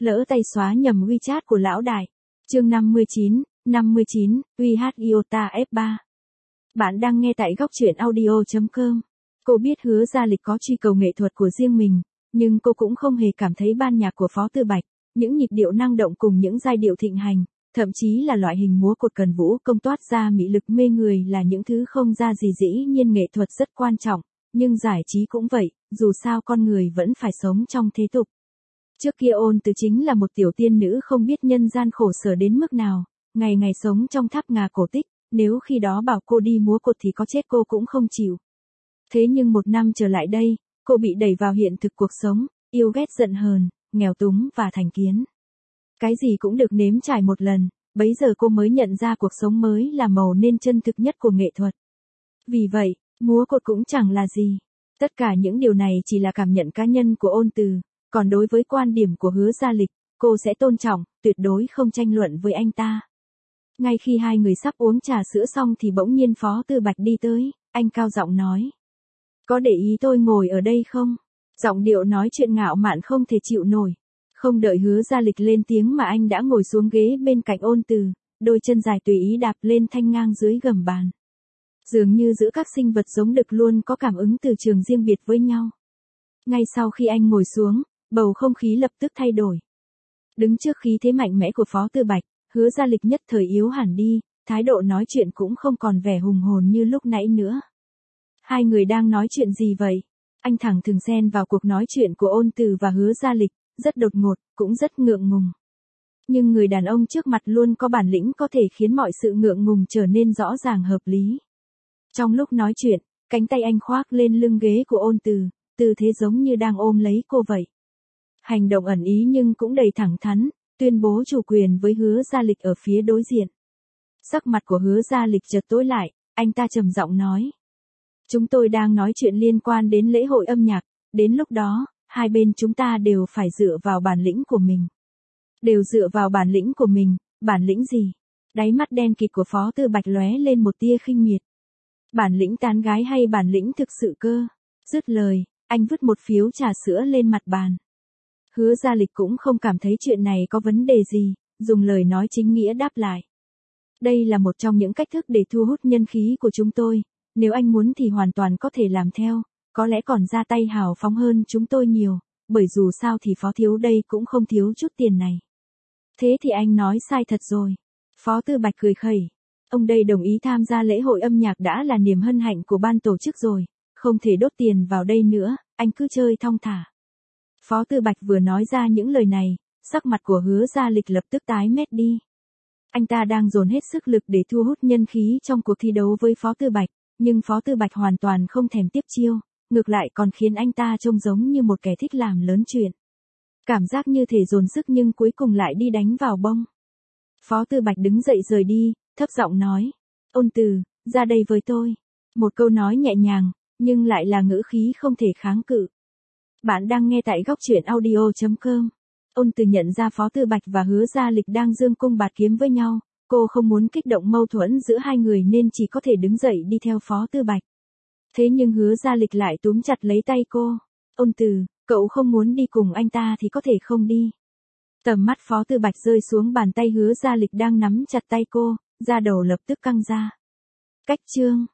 lỡ tay xóa nhầm WeChat của lão đại. Chương 59, WeChat Iota F3. Bạn đang nghe tại góc truyện audio.com. Cô biết Hứa Gia Lịch có truy cầu nghệ thuật của riêng mình, nhưng cô cũng không hề cảm thấy ban nhạc của Phó Tư Bạch, những nhịp điệu năng động cùng những giai điệu thịnh hành, thậm chí là loại hình múa cột cần vũ công toát ra mị lực mê người là những thứ không ra gì. Dĩ nhiên nghệ thuật rất quan trọng, nhưng giải trí cũng vậy, dù sao con người vẫn phải sống trong thế tục. Trước kia Ôn Từ chính là một tiểu tiên nữ không biết nhân gian khổ sở đến mức nào, ngày ngày sống trong tháp ngà cổ tích, nếu khi đó bảo cô đi múa cột thì có chết cô cũng không chịu. Thế nhưng một năm trở lại đây, cô bị đẩy vào hiện thực cuộc sống, yêu ghét giận hờn, nghèo túng và thành kiến. Cái gì cũng được nếm trải một lần, bấy giờ cô mới nhận ra cuộc sống mới là màu nên chân thực nhất của nghệ thuật. Vì vậy, múa cột cũng chẳng là gì. Tất cả những điều này chỉ là cảm nhận cá nhân của Ôn Từ, còn đối với quan điểm của Hứa Gia Lịch, cô sẽ tôn trọng, tuyệt đối không tranh luận với anh ta. Ngay khi hai người sắp uống trà sữa xong thì bỗng nhiên Phó Tư Bạch đi tới, anh cao giọng nói. Có để ý tôi ngồi ở đây không? Giọng điệu nói chuyện ngạo mạn không thể chịu nổi. Không đợi Hứa Gia Lịch lên tiếng mà anh đã ngồi xuống ghế bên cạnh Ôn Từ, đôi chân dài tùy ý đạp lên thanh ngang dưới gầm bàn. Dường như giữa các sinh vật giống đực luôn có cảm ứng từ trường riêng biệt với nhau. Ngay sau khi anh ngồi xuống, bầu không khí lập tức thay đổi. Đứng trước khí thế mạnh mẽ của Phó Tư Bạch, Hứa Gia Lịch nhất thời yếu hẳn đi, thái độ nói chuyện cũng không còn vẻ hùng hồn như lúc nãy nữa. Hai người đang nói chuyện gì vậy? Anh thẳng thừng xen vào cuộc nói chuyện của Ôn Từ và Hứa Gia Lịch, rất đột ngột, cũng rất ngượng ngùng. Nhưng người đàn ông trước mặt luôn có bản lĩnh có thể khiến mọi sự ngượng ngùng trở nên rõ ràng hợp lý. Trong lúc nói chuyện, cánh tay anh khoác lên lưng ghế của Ôn Từ, tư thế giống như đang ôm lấy cô vậy. Hành động ẩn ý nhưng cũng đầy thẳng thắn, tuyên bố chủ quyền với Hứa Gia Lịch ở phía đối diện. Sắc mặt của Hứa Gia Lịch chợt tối lại, anh ta trầm giọng nói. Chúng tôi đang nói chuyện liên quan đến lễ hội âm nhạc, đến lúc đó, hai bên chúng ta đều phải dựa vào bản lĩnh của mình. Đều dựa vào bản lĩnh của mình, bản lĩnh gì? Đáy mắt đen kịt của Phó Tư Bạch lóe lên một tia khinh miệt. Bản lĩnh tán gái hay bản lĩnh thực sự cơ? Dứt lời, anh vứt một phiếu trà sữa lên mặt bàn. Hứa Gia Lịch cũng không cảm thấy chuyện này có vấn đề gì, dùng lời nói chính nghĩa đáp lại. Đây là một trong những cách thức để thu hút nhân khí của chúng tôi, nếu anh muốn thì hoàn toàn có thể làm theo, có lẽ còn ra tay hào phóng hơn chúng tôi nhiều, bởi dù sao thì Phó thiếu đây cũng không thiếu chút tiền này. Thế thì anh nói sai thật rồi. Phó Tư Bạch cười khẩy. Ông đây đồng ý tham gia lễ hội âm nhạc đã là niềm hân hạnh của ban tổ chức rồi, không thể đốt tiền vào đây nữa, anh cứ chơi thong thả. Phó Tư Bạch vừa nói ra những lời này, sắc mặt của Hứa Gia Lịch lập tức tái mét đi. Anh ta đang dồn hết sức lực để thu hút nhân khí trong cuộc thi đấu với Phó Tư Bạch, nhưng Phó Tư Bạch hoàn toàn không thèm tiếp chiêu, ngược lại còn khiến anh ta trông giống như một kẻ thích làm lớn chuyện. Cảm giác như thể dồn sức nhưng cuối cùng lại đi đánh vào bông. Phó Tư Bạch đứng dậy rời đi, thấp giọng nói. Ôn Từ, ra đây với tôi. Một câu nói nhẹ nhàng, nhưng lại là ngữ khí không thể kháng cự. Bạn đang nghe tại góc truyện audio.com. Ôn Từ nhận ra Phó Tư Bạch và Hứa Gia Lịch đang dương cung bạt kiếm với nhau, cô không muốn kích động mâu thuẫn giữa hai người nên chỉ có thể đứng dậy đi theo Phó Tư Bạch. Thế nhưng Hứa Gia Lịch lại túm chặt lấy tay cô. Ôn Từ, cậu không muốn đi cùng anh ta thì có thể không đi. Tầm mắt Phó Tư Bạch rơi xuống bàn tay Hứa Gia Lịch đang nắm chặt tay cô, da đầu lập tức căng ra. Cách chương